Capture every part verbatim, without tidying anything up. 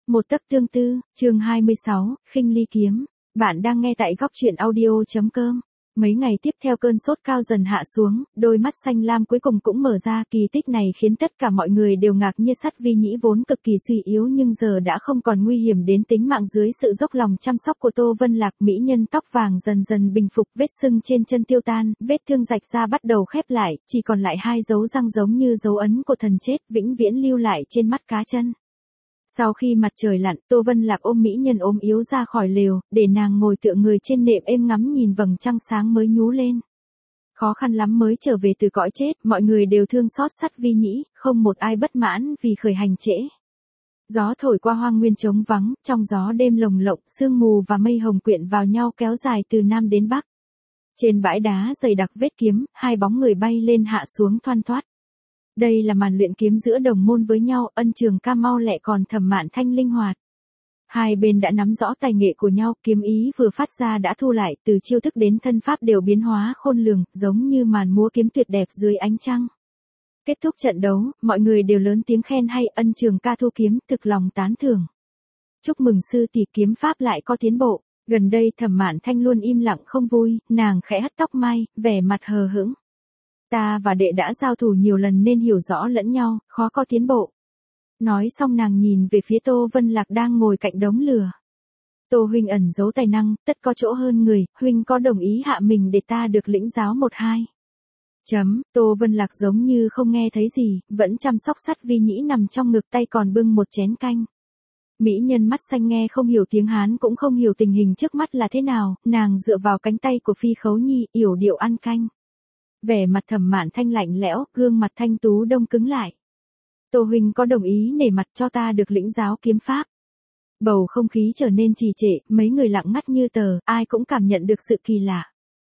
Một tấc tương tư, chương hai mươi sáu, khinh ly kiếm. Bạn đang nghe tại góc truyện audio.com. Mấy ngày tiếp theo cơn sốt cao dần hạ xuống, đôi mắt xanh lam cuối cùng cũng mở ra. Kỳ tích này khiến tất cả mọi người đều ngạc nhiên. Sắt Vi Nhĩ vốn cực kỳ suy yếu nhưng giờ đã không còn nguy hiểm đến tính mạng dưới sự dốc lòng chăm sóc của Tô Vân Lạc. Mỹ nhân tóc vàng dần dần bình phục, vết sưng trên chân tiêu tan, vết thương rạch ra bắt đầu khép lại, chỉ còn lại hai dấu răng giống như dấu ấn của thần chết, vĩnh viễn lưu lại trên mắt cá chân. Sau khi mặt trời lặn, Tô Vân Lạc ôm mỹ nhân ốm yếu ra khỏi lều, để nàng ngồi tựa người trên nệm êm ngắm nhìn vầng trăng sáng mới nhú lên. Khó khăn lắm mới trở về từ cõi chết, mọi người đều thương xót Sắt Vi Nhĩ, không một ai bất mãn vì khởi hành trễ. Gió thổi qua hoang nguyên trống vắng, trong gió đêm lồng lộng, sương mù và mây hồng quyện vào nhau kéo dài từ nam đến bắc. Trên bãi đá dày đặc vết kiếm, hai bóng người bay lên hạ xuống thoăn thoắt. Đây là màn luyện kiếm giữa đồng môn với nhau, Ân Trường Ca mau lẹ còn Thẩm Mạn Thanh linh hoạt. Hai bên đã nắm rõ tài nghệ của nhau, kiếm ý vừa phát ra đã thu lại, từ chiêu thức đến thân pháp đều biến hóa khôn lường, giống như màn múa kiếm tuyệt đẹp dưới ánh trăng. Kết thúc trận đấu, mọi người đều lớn tiếng khen hay, Ân Trường Ca thu kiếm, thực lòng tán thưởng. Chúc mừng sư tỷ, kiếm pháp lại có tiến bộ. Gần đây Thẩm Mạn Thanh luôn im lặng không vui, nàng khẽ hất tóc mai, vẻ mặt hờ hững. Ta và đệ đã giao thủ nhiều lần nên hiểu rõ lẫn nhau, khó có tiến bộ. Nói xong nàng nhìn về phía Tô Vân Lạc đang ngồi cạnh đống lửa. Tô huynh ẩn giấu tài năng, tất có chỗ hơn người, huynh có đồng ý hạ mình để ta được lĩnh giáo một hai. Chấm, Tô Vân Lạc giống như không nghe thấy gì, vẫn chăm sóc Sắt Vi Nhĩ nằm trong ngực, tay còn bưng một chén canh. Mỹ nhân mắt xanh nghe không hiểu tiếng Hán cũng không hiểu tình hình trước mắt là thế nào, nàng dựa vào cánh tay của Phi Khấu Nhi, yểu điệu ăn canh. Vẻ mặt Thẩm Mạn Thanh lạnh lẽo, gương mặt thanh tú đông cứng lại. Tô huynh có đồng ý nể mặt cho ta được lĩnh giáo kiếm pháp? Bầu không khí trở nên trì trệ, mấy người lặng ngắt như tờ, ai cũng cảm nhận được sự kỳ lạ.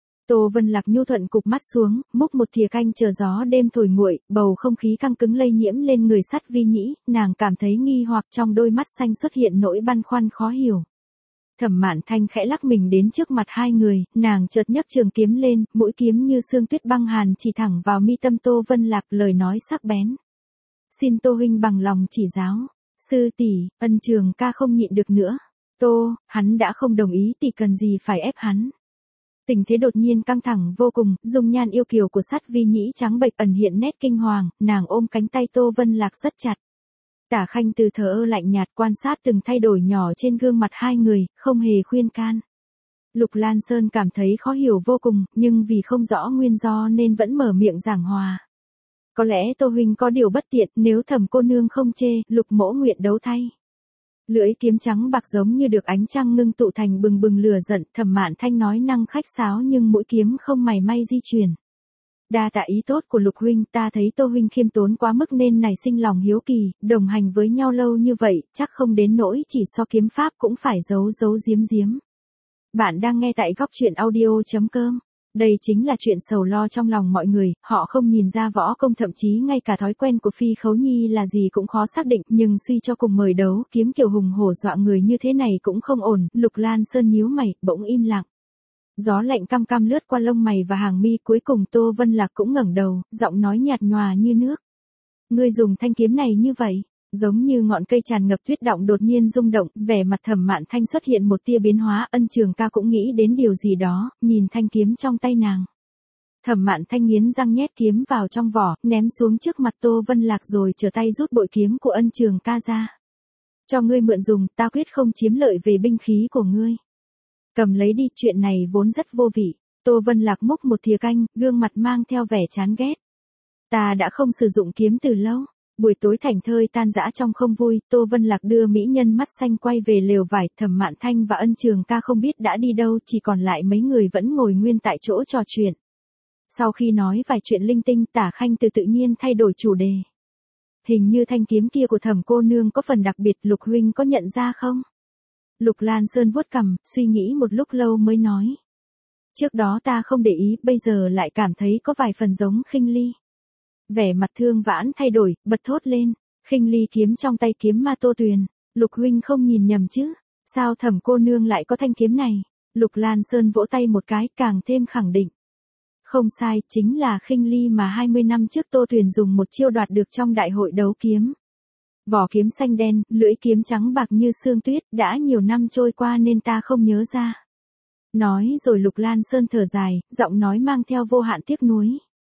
Tô Vân Lạc nhu thuận cụp mắt xuống, múc một thìa canh chờ gió đêm thổi nguội, bầu không khí căng cứng lây nhiễm lên người Sắt Vi Nhĩ, nàng cảm thấy nghi hoặc, trong đôi mắt xanh xuất hiện nỗi băn khoăn khó hiểu. Thẩm Mạn Thanh khẽ lắc mình đến trước mặt hai người, nàng chợt nhấc trường kiếm lên, mũi kiếm như sương tuyết băng hàn chỉ thẳng vào mi tâm Tô Vân Lạc, lời nói sắc bén. Xin Tô huynh bằng lòng chỉ giáo. Sư tỷ, Ân Trường Ca không nhịn được nữa. Tô, hắn đã không đồng ý thì cần gì phải ép hắn. Tình thế đột nhiên căng thẳng vô cùng, dung nhan yêu kiều của Sắt Vi Nhĩ trắng bệch ẩn hiện nét kinh hoàng, nàng ôm cánh tay Tô Vân Lạc rất chặt. Tả Khanh từ thờ ơ lạnh nhạt quan sát từng thay đổi nhỏ trên gương mặt hai người, không hề khuyên can. Lục Lan Sơn cảm thấy khó hiểu vô cùng, nhưng vì không rõ nguyên do nên vẫn mở miệng giảng hòa. Có lẽ Tô huynh có điều bất tiện, nếu Thẩm cô nương không chê, Lục mỗ nguyện đấu thay. Lưỡi kiếm trắng bạc giống như được ánh trăng ngưng tụ thành bừng bừng lửa giận, Thẩm Mạn Thanh nói năng khách sáo nhưng mũi kiếm không mảy may di chuyển. Đa tạ ý tốt của Lục huynh, ta thấy Tô huynh khiêm tốn quá mức nên nảy sinh lòng hiếu kỳ, đồng hành với nhau lâu như vậy, chắc không đến nỗi chỉ so kiếm pháp cũng phải giấu giấu giếm giếm. Bạn đang nghe tại góc truyện audio.com. Đây chính là chuyện sầu lo trong lòng mọi người, họ không nhìn ra võ công, thậm chí ngay cả thói quen của Phi Khấu Nhi là gì cũng khó xác định, nhưng suy cho cùng mời đấu, kiếm kiểu hùng hổ dọa người như thế này cũng không ổn. Lục Lan Sơn nhíu mày, bỗng im lặng. Gió lạnh căm căm lướt qua lông mày và hàng mi, cuối cùng Tô Vân Lạc cũng ngẩng đầu, giọng nói nhạt nhòa như nước. Ngươi dùng thanh kiếm này như vậy, giống như ngọn cây tràn ngập tuyết động đột nhiên rung động, vẻ mặt Thẩm Mạn Thanh xuất hiện một tia biến hóa, Ân Trường Ca cũng nghĩ đến điều gì đó, nhìn thanh kiếm trong tay nàng. Thẩm Mạn Thanh nghiến răng nhét kiếm vào trong vỏ, ném xuống trước mặt Tô Vân Lạc rồi trở tay rút bội kiếm của Ân Trường Ca ra. Cho ngươi mượn dùng, ta quyết không chiếm lợi về binh khí của ngươi. Cầm lấy đi, chuyện này vốn rất vô vị. Tô Vân Lạc múc một thìa canh, gương mặt mang theo vẻ chán ghét. Ta đã không sử dụng kiếm từ lâu. Buổi tối thảnh thơi tan rã trong không vui, Tô Vân Lạc đưa mỹ nhân mắt xanh quay về lều vải, Thẩm Mạn Thanh và Ân Trường Ca không biết đã đi đâu, chỉ còn lại mấy người vẫn ngồi nguyên tại chỗ trò chuyện. Sau khi nói vài chuyện linh tinh, Tả Khanh từ tự nhiên thay đổi chủ đề. Hình như thanh kiếm kia của Thẩm cô nương có phần đặc biệt, Lục huynh có nhận ra không? Lục Lan Sơn vuốt cằm, suy nghĩ một lúc lâu mới nói. Trước đó ta không để ý, bây giờ lại cảm thấy có vài phần giống khinh ly. Vẻ mặt Thương Vãn thay đổi, bật thốt lên, khinh ly kiếm trong tay kiếm ma Tô Tuyền, Lục huynh không nhìn nhầm chứ, sao Thẩm cô nương lại có thanh kiếm này? Lục Lan Sơn vỗ tay một cái, càng thêm khẳng định. Không sai, chính là khinh ly mà hai mươi năm trước Tô Tuyền dùng một chiêu đoạt được trong đại hội đấu kiếm. Vỏ kiếm xanh đen, lưỡi kiếm trắng bạc như sương tuyết, đã nhiều năm trôi qua nên ta không nhớ ra. Nói rồi Lục Lan Sơn thở dài, giọng nói mang theo vô hạn tiếc nuối.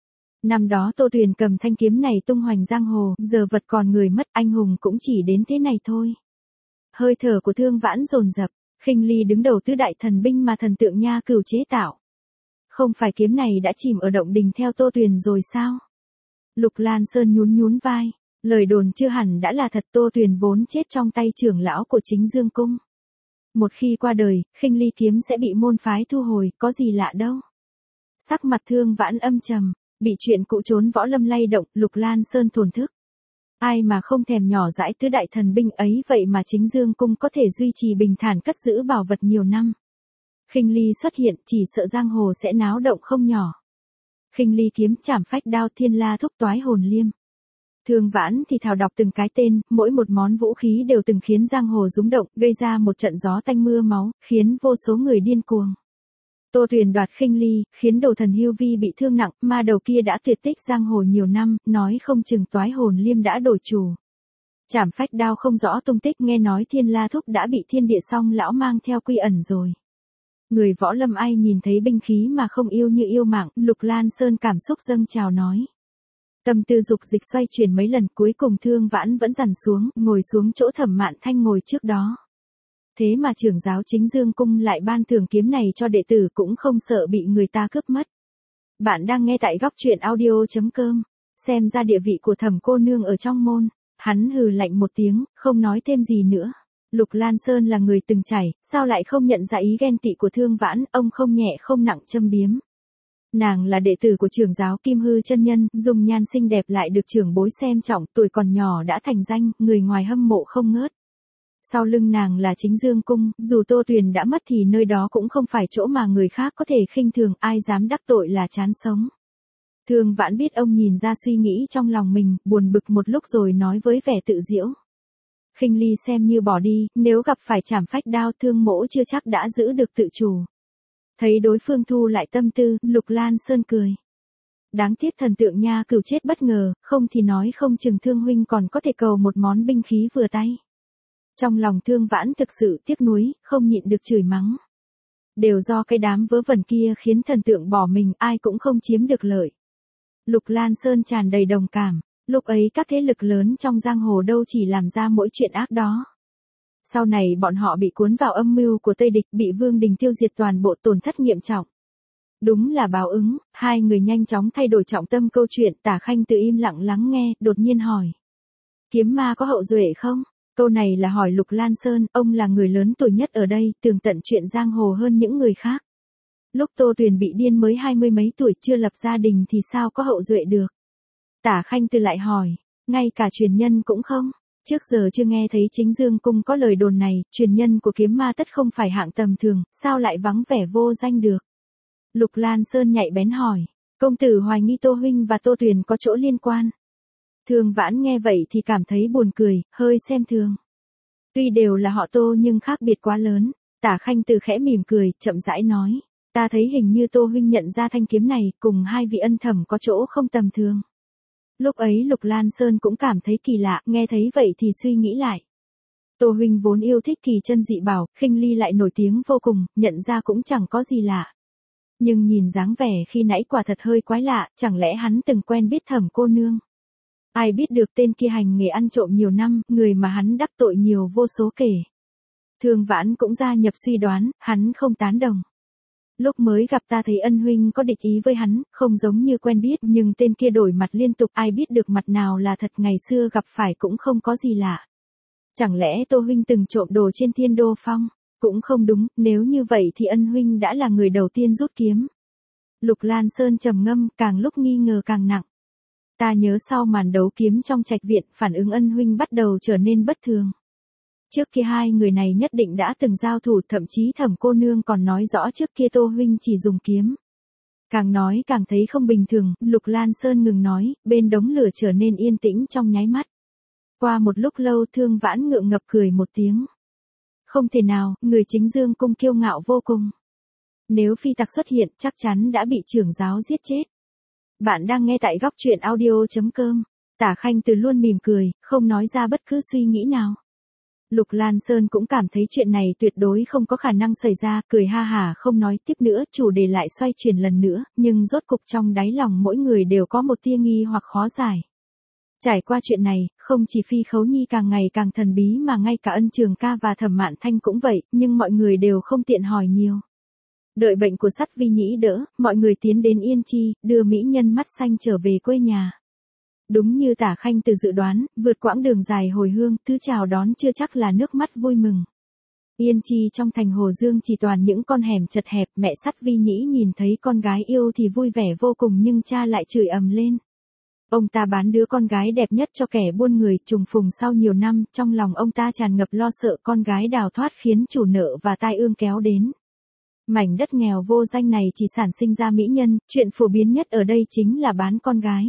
Năm đó Tô Tuyền cầm thanh kiếm này tung hoành giang hồ, giờ vật còn người mất, anh hùng cũng chỉ đến thế này thôi. Hơi thở của Thương Vãn dồn dập, Khinh Ly đứng đầu tứ đại thần binh mà thần tượng Nha Cửu chế tạo. Không phải kiếm này đã chìm ở động đình theo Tô Tuyền rồi sao? Lục Lan Sơn nhún nhún vai, lời đồn chưa hẳn đã là thật. Tô Tuyền vốn chết trong tay trưởng lão của Chính Dương Cung. Một khi qua đời, Khinh Ly kiếm sẽ bị môn phái thu hồi, có gì lạ đâu. Sắc mặt Thương Vãn âm trầm, bị chuyện cũ trốn võ lâm lay động, Lục Lan Sơn thổn thức. Ai mà không thèm nhỏ dãi tứ đại thần binh ấy, vậy mà Chính Dương Cung có thể duy trì bình thản cất giữ bảo vật nhiều năm. Khinh Ly xuất hiện, chỉ sợ giang hồ sẽ náo động không nhỏ. Khinh Ly kiếm, Trảm Phách đao, Thiên La thúc, Toái hồn liêm. Thương Vãn thì thào đọc từng cái tên, mỗi một món vũ khí đều từng khiến giang hồ rúng động, gây ra một trận gió tanh mưa máu, khiến vô số người điên cuồng. Tô Tuyền đoạt Khinh Ly, khiến đồ thần Hưu Vi bị thương nặng, ma đầu kia đã tuyệt tích giang hồ nhiều năm, nói không chừng Toái hồn liêm đã đổi chủ. Trảm Phách đao không rõ tung tích, nghe nói Thiên La thúc đã bị Thiên Địa Song lão mang theo quy ẩn rồi. Người võ lâm ai nhìn thấy binh khí mà không yêu như yêu mạng, Lục Lan Sơn cảm xúc dâng trào nói. Tâm tư dục dịch xoay chuyển mấy lần, cuối cùng Thương Vãn vẫn dằn xuống, ngồi xuống chỗ Thẩm Mạn Thanh ngồi trước đó. Thế mà trưởng giáo Chính Dương Cung lại ban thưởng kiếm này cho đệ tử, cũng không sợ bị người ta cướp mất. Bạn đang nghe tại góc truyện audio chấm com. Xem ra địa vị của Thẩm cô nương ở trong môn. Hắn hừ lạnh một tiếng, không nói thêm gì nữa. Lục Lan Sơn là người từng trải, sao lại không nhận ra ý ghen tị của Thương Vãn, ông không nhẹ không nặng châm biếm. Nàng là đệ tử của trưởng giáo Kim Hư chân nhân, dùng nhan xinh đẹp lại được trưởng bối xem trọng, tuổi còn nhỏ đã thành danh, người ngoài hâm mộ không ngớt. Sau lưng nàng là Chính Dương Cung, dù Tô Tuyền đã mất thì nơi đó cũng không phải chỗ mà người khác có thể khinh thường, ai dám đắc tội là chán sống. Thương Vãn biết ông nhìn ra suy nghĩ trong lòng mình, buồn bực một lúc rồi nói với vẻ tự giễu. Khinh Ly xem như bỏ đi, nếu gặp phải Trảm Phách đao, Thương mỗ chưa chắc đã giữ được tự chủ. Thấy đối phương thu lại tâm tư, Lục Lan Sơn cười. Đáng tiếc thần tượng Nha Cửu chết bất ngờ, không thì nói không chừng Thương huynh còn có thể cầu một món binh khí vừa tay. Trong lòng Thương Vãn thực sự tiếc nuối, không nhịn được chửi mắng. Đều do cái đám vớ vẩn kia khiến thần tượng bỏ mình, ai cũng không chiếm được lợi. Lục Lan Sơn tràn đầy đồng cảm, lúc ấy các thế lực lớn trong giang hồ đâu chỉ làm ra mỗi chuyện ác đó. Sau này bọn họ bị cuốn vào âm mưu của Tây địch, bị Vương Đình tiêu diệt toàn bộ, tổn thất nghiêm trọng. Đúng là báo ứng, hai người nhanh chóng thay đổi trọng tâm câu chuyện. Tả Khanh tự im lặng lắng nghe, đột nhiên hỏi. Kiếm ma có hậu duệ không? Câu này là hỏi Lục Lan Sơn, ông là người lớn tuổi nhất ở đây, tường tận chuyện giang hồ hơn những người khác. Lúc Tô Tuyền bị điên mới hai mươi mấy tuổi, chưa lập gia đình thì sao có hậu duệ được? Tả Khanh Từ lại hỏi, ngay cả truyền nhân cũng không? Trước giờ chưa nghe thấy Chính Dương Cung có lời đồn này, truyền nhân của kiếm ma tất không phải hạng tầm thường, sao lại vắng vẻ vô danh được? Lục Lan Sơn nhạy bén hỏi, công tử hoài nghi Tô huynh và Tô Tuyền có chỗ liên quan. Thương Vãn nghe vậy thì cảm thấy buồn cười, hơi xem thường. Tuy đều là họ Tô nhưng khác biệt quá lớn. Tả Khanh Từ khẽ mỉm cười, chậm rãi nói, ta thấy hình như Tô huynh nhận ra thanh kiếm này, cùng hai vị ân thẩm có chỗ không tầm thường. Lúc ấy Lục Lan Sơn cũng cảm thấy kỳ lạ, nghe thấy vậy thì suy nghĩ lại. Tô huynh vốn yêu thích kỳ chân dị bảo, Khinh Ly lại nổi tiếng vô cùng, nhận ra cũng chẳng có gì lạ. Nhưng nhìn dáng vẻ khi nãy quả thật hơi quái lạ, chẳng lẽ hắn từng quen biết Thẩm cô nương? Ai biết được tên kia hành nghề ăn trộm nhiều năm, người mà hắn đắc tội nhiều vô số kể. Thương Vãn cũng gia nhập suy đoán, hắn không tán đồng. Lúc mới gặp ta thấy ân huynh có địch ý với hắn, không giống như quen biết, nhưng tên kia đổi mặt liên tục, ai biết được mặt nào là thật, ngày xưa gặp phải cũng không có gì lạ. Chẳng lẽ Tô huynh từng trộm đồ trên Thiên Đô Phong? Cũng không đúng, nếu như vậy thì ân huynh đã là người đầu tiên rút kiếm. Lục Lan Sơn trầm ngâm, càng lúc nghi ngờ càng nặng. Ta nhớ sau màn đấu kiếm trong trạch viện, phản ứng ân huynh bắt đầu trở nên bất thường. Trước kia hai người này nhất định đã từng giao thủ, thậm chí Thẩm cô nương còn nói rõ trước kia Tô huynh chỉ dùng kiếm. Càng nói càng thấy không bình thường, Lục Lan Sơn ngừng nói, bên đống lửa trở nên yên tĩnh trong nháy mắt. Qua một lúc lâu Thương Vãn ngượng ngập cười một tiếng. Không thể nào, người Chính Dương Cung kiêu ngạo vô cùng. Nếu phi tặc xuất hiện chắc chắn đã bị trưởng giáo giết chết. Bạn đang nghe tại góc truyện audio chấm com. Tả Khanh Từ luôn mỉm cười, không nói ra bất cứ suy nghĩ nào. Lục Lan Sơn cũng cảm thấy chuyện này tuyệt đối không có khả năng xảy ra, cười ha hả không nói tiếp nữa, chủ đề lại xoay chuyển lần nữa, nhưng rốt cục trong đáy lòng mỗi người đều có một tia nghi hoặc khó giải. Trải qua chuyện này, không chỉ Phi Khấu Nhi càng ngày càng thần bí mà ngay cả Ân Trường Ca và Thẩm Mạn Thanh cũng vậy, nhưng mọi người đều không tiện hỏi nhiều. Đợi bệnh của Sắt Vi Nhĩ đỡ, mọi người tiến đến Yên Chi, đưa mỹ nhân mắt xanh trở về quê nhà. Đúng như Tả Khanh Từ dự đoán, vượt quãng đường dài hồi hương, thứ chào đón chưa chắc là nước mắt vui mừng. Yên Chi trong thành Hồ Dương chỉ toàn những con hẻm chật hẹp, mẹ Sắt Vi Nhĩ nhìn thấy con gái yêu thì vui vẻ vô cùng nhưng cha lại chửi ầm lên. Ông ta bán đứa con gái đẹp nhất cho kẻ buôn người, trùng phùng sau nhiều năm, trong lòng ông ta tràn ngập lo sợ con gái đào thoát khiến chủ nợ và tai ương kéo đến. Mảnh đất nghèo vô danh này chỉ sản sinh ra mỹ nhân, chuyện phổ biến nhất ở đây chính là bán con gái.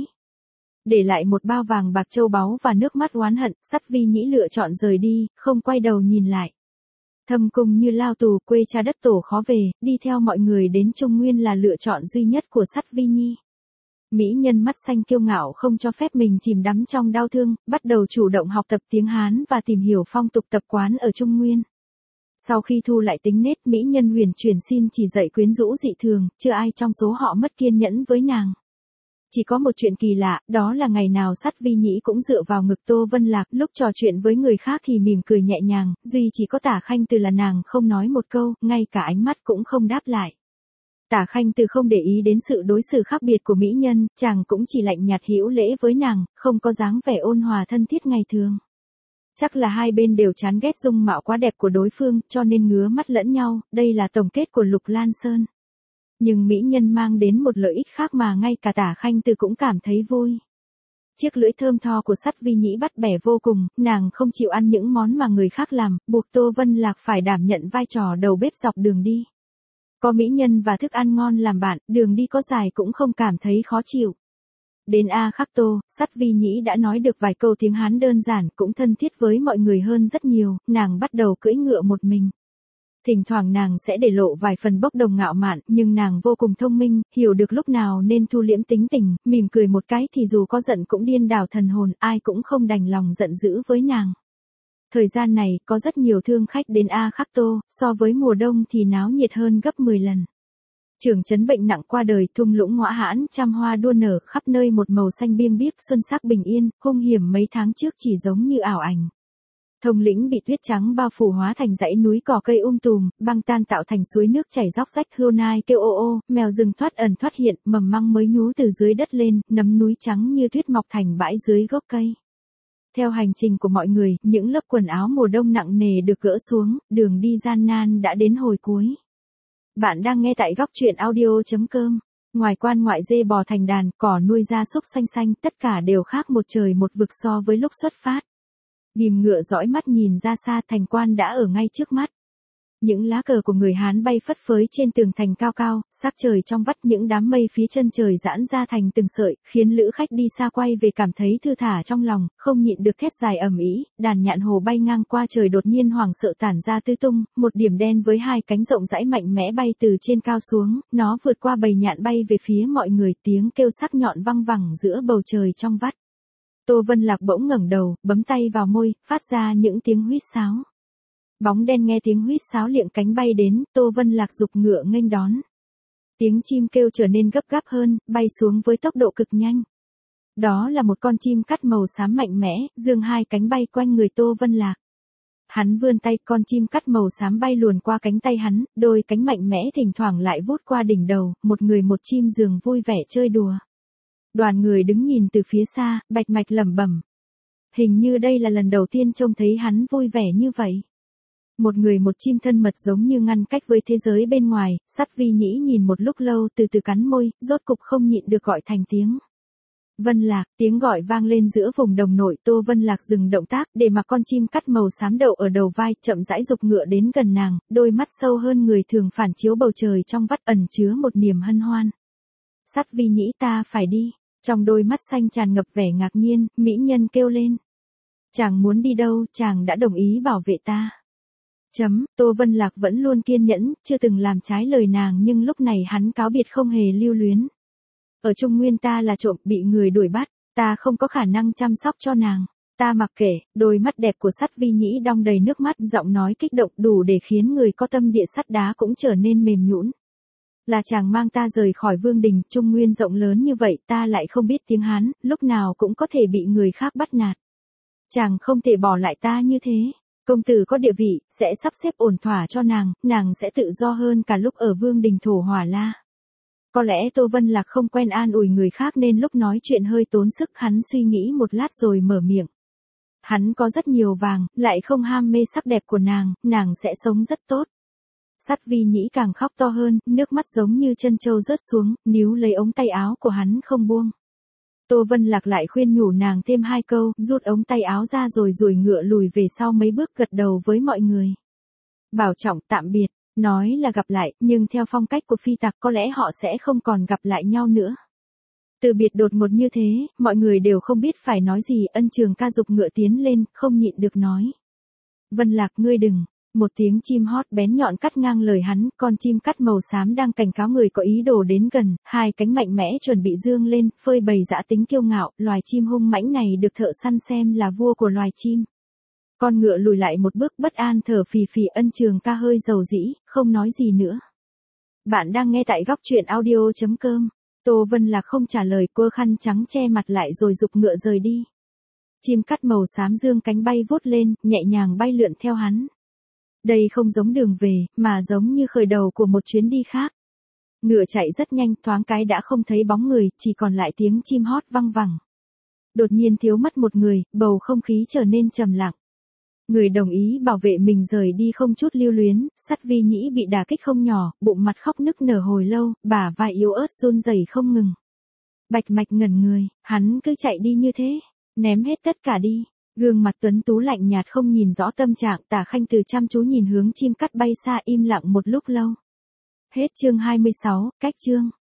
Để lại một bao vàng bạc châu báu và nước mắt oán hận, Sắt Vi Nhĩ lựa chọn rời đi, không quay đầu nhìn lại. Thâm cung như lao tù, quê cha đất tổ khó về, đi theo mọi người đến Trung Nguyên là lựa chọn duy nhất của Sắt Vi Nhi. Mỹ nhân mắt xanh kiêu ngạo không cho phép mình chìm đắm trong đau thương, bắt đầu chủ động học tập tiếng Hán và tìm hiểu phong tục tập quán ở Trung Nguyên. Sau khi thu lại tính nết, mỹ nhân huyền chuyển xin chỉ dạy quyến rũ dị thường, chưa ai trong số họ mất kiên nhẫn với nàng. Chỉ có một chuyện kỳ lạ, đó là ngày nào Sắt Vi Nhĩ cũng dựa vào ngực Tô Vân Lạc, lúc trò chuyện với người khác thì mỉm cười nhẹ nhàng, duy chỉ có Tả Khanh Từ là nàng không nói một câu, ngay cả ánh mắt cũng không đáp lại. Tả Khanh Từ không để ý đến sự đối xử khác biệt của mỹ nhân, chàng cũng chỉ lạnh nhạt hữu lễ với nàng, không có dáng vẻ ôn hòa thân thiết ngày thường. Chắc là hai bên đều chán ghét dung mạo quá đẹp của đối phương, cho nên ngứa mắt lẫn nhau, đây là tổng kết của Lục Lan Sơn. Nhưng mỹ nhân mang đến một lợi ích khác mà ngay cả Tả Khanh Từ cũng cảm thấy vui. Chiếc lưỡi thơm tho của Sắt Vi Nhĩ bắt bẻ vô cùng, nàng không chịu ăn những món mà người khác làm, buộc Tô Vân Lạc phải đảm nhận vai trò đầu bếp dọc đường đi. Có mỹ nhân và thức ăn ngon làm bạn, đường đi có dài cũng không cảm thấy khó chịu. Đến A Khắc Tô, Sắt Vi Nhĩ đã nói được vài câu tiếng Hán đơn giản, cũng thân thiết với mọi người hơn rất nhiều, nàng bắt đầu cưỡi ngựa một mình. Thỉnh thoảng nàng sẽ để lộ vài phần bốc đồng ngạo mạn, nhưng nàng vô cùng thông minh, hiểu được lúc nào nên thu liễm tính tình, mỉm cười một cái thì dù có giận cũng điên đảo thần hồn, ai cũng không đành lòng giận dữ với nàng. Thời gian này, có rất nhiều thương khách đến A Khắc Tô, so với mùa đông thì náo nhiệt hơn gấp mười lần. Trưởng trấn bệnh nặng qua đời, thung lũng ngõa hãn, trăm hoa đua nở, khắp nơi một màu xanh biêng biếc, xuân sắc bình yên, hung hiểm mấy tháng trước chỉ giống như ảo ảnh. Thông lĩnh bị tuyết trắng bao phủ hóa thành dãy núi cỏ cây um tùm, băng tan tạo thành suối nước chảy róc rách, hươu nai kêu ô ô, mèo rừng thoát ẩn thoát hiện, mầm măng mới nhú từ dưới đất lên, nấm núi trắng như tuyết mọc thành bãi dưới gốc cây. Theo hành trình của mọi người, những lớp quần áo mùa đông nặng nề được gỡ xuống, đường đi gian nan đã đến hồi cuối. Bạn đang nghe tại góc truyện audio chấm com. Ngoài quan ngoại dê bò thành đàn, cỏ nuôi gia súc xanh xanh, tất cả đều khác một trời một vực so với lúc xuất phát. Ghim ngựa dõi mắt nhìn ra xa, thành quan đã ở ngay trước mắt. Những lá cờ của người Hán bay phất phới trên tường thành cao cao, sắc trời trong vắt, những đám mây phía chân trời giãn ra thành từng sợi, khiến lữ khách đi xa quay về cảm thấy thư thả trong lòng, không nhịn được thét dài ầm ĩ. Đàn nhạn hồ bay ngang qua trời đột nhiên hoảng sợ tản ra tứ tung, một điểm đen với hai cánh rộng rãi mạnh mẽ bay từ trên cao xuống, nó vượt qua bầy nhạn bay về phía mọi người, tiếng kêu sắc nhọn văng vẳng giữa bầu trời trong vắt. Tô Vân Lạc bỗng ngẩng đầu, bấm tay vào môi, phát ra những tiếng huýt sáo. Bóng đen nghe tiếng huýt sáo liệng cánh bay đến, Tô Vân Lạc giục ngựa nghênh đón. Tiếng chim kêu trở nên gấp gáp hơn, bay xuống với tốc độ cực nhanh. Đó là một con chim cắt màu xám mạnh mẽ, dương hai cánh bay quanh người Tô Vân Lạc. Hắn vươn tay, con chim cắt màu xám bay luồn qua cánh tay hắn, đôi cánh mạnh mẽ thỉnh thoảng lại vút qua đỉnh đầu, một người một chim giường vui vẻ chơi đùa. Đoàn người đứng nhìn từ phía xa, bạch mạch lẩm bẩm. Hình như đây là lần đầu tiên trông thấy hắn vui vẻ như vậy. Một người một chim thân mật giống như ngăn cách với thế giới bên ngoài, Sắt Vi Nhĩ nhìn một lúc lâu từ từ cắn môi, rốt cục không nhịn được gọi thành tiếng. Vân Lạc, tiếng gọi vang lên giữa vùng đồng nội, Tô Vân Lạc dừng động tác để mà con chim cắt màu xám đậu ở đầu vai, chậm rãi giục ngựa đến gần nàng, đôi mắt sâu hơn người thường phản chiếu bầu trời trong vắt ẩn chứa một niềm hân hoan. Sắt Vi Nhĩ, ta phải đi. Trong đôi mắt xanh tràn ngập vẻ ngạc nhiên, mỹ nhân kêu lên. Chàng muốn đi đâu, chàng đã đồng ý bảo vệ ta. Chấm, Tô Vân Lạc vẫn luôn kiên nhẫn, chưa từng làm trái lời nàng nhưng lúc này hắn cáo biệt không hề lưu luyến. Ở Trung Nguyên ta là trộm, bị người đuổi bắt, Ta không có khả năng chăm sóc cho nàng. Ta mặc kệ, đôi mắt đẹp của Sắt Vi Nhĩ đong đầy nước mắt, giọng nói kích động đủ để khiến người có tâm địa sắt đá cũng trở nên mềm nhũn. Là chàng mang ta rời khỏi vương đình, Trung Nguyên rộng lớn như vậy, ta lại không biết tiếng Hán, lúc nào cũng có thể bị người khác bắt nạt. Chàng không thể bỏ lại ta như thế. Công tử có địa vị, sẽ sắp xếp ổn thỏa cho nàng, nàng sẽ tự do hơn cả lúc ở vương đình Thổ Hỏa La. Có lẽ Tô Vân Lạc không quen an ủi người khác nên lúc nói chuyện hơi tốn sức, hắn suy nghĩ một lát rồi mở miệng. Hắn có rất nhiều vàng, lại không ham mê sắc đẹp của nàng, nàng sẽ sống rất tốt. Sắt Vi Nhĩ càng khóc to hơn, nước mắt giống như chân trâu rớt xuống, níu lấy ống tay áo của hắn không buông. Tô Vân Lạc lại khuyên nhủ nàng thêm hai câu, rút ống tay áo ra rồi duỗi ngựa lùi về sau mấy bước, gật đầu với mọi người. Bảo trọng, tạm biệt, nói là gặp lại, nhưng theo phong cách của phi tặc có lẽ họ sẽ không còn gặp lại nhau nữa. Từ biệt đột ngột như thế, mọi người đều không biết phải nói gì, Ân Trường Ca giục ngựa tiến lên, không nhịn được nói. Vân Lạc, ngươi đừng. Một tiếng chim hót bén nhọn cắt ngang lời hắn, con chim cắt màu xám đang cảnh cáo người có ý đồ đến gần, hai cánh mạnh mẽ chuẩn bị dương lên, phơi bày dã tính kiêu ngạo, loài chim hung mãnh này được thợ săn xem là vua của loài chim. Con ngựa lùi lại một bước bất an thở phì phì, Ân Trường Ca hơi dầu dĩ, không nói gì nữa. Bạn đang nghe tại góc truyện audio chấm com. Tô Vân Lạc không trả lời, quơ khăn trắng che mặt lại rồi giục ngựa rời đi. Chim cắt màu xám dương cánh bay vút lên, nhẹ nhàng bay lượn theo hắn. Đây không giống đường về, mà giống như khởi đầu của một chuyến đi khác. Ngựa chạy rất nhanh, thoáng cái đã không thấy bóng người, chỉ còn lại tiếng chim hót văng vẳng. Đột nhiên thiếu mất một người, bầu không khí trở nên trầm lặng. Người đồng ý bảo vệ mình rời đi không chút lưu luyến, Sắt Vi Nhĩ bị đả kích không nhỏ, bụng mặt khóc nức nở hồi lâu, bả vai yếu ớt run rẩy không ngừng. Bạch Mạch ngẩn người, hắn cứ chạy đi như thế, ném hết tất cả đi. Gương mặt tuấn tú lạnh nhạt không nhìn rõ tâm trạng, Tả Khanh Từ chăm chú nhìn hướng chim cắt bay xa, im lặng một lúc lâu. Hết chương hai mươi sáu, cách chương.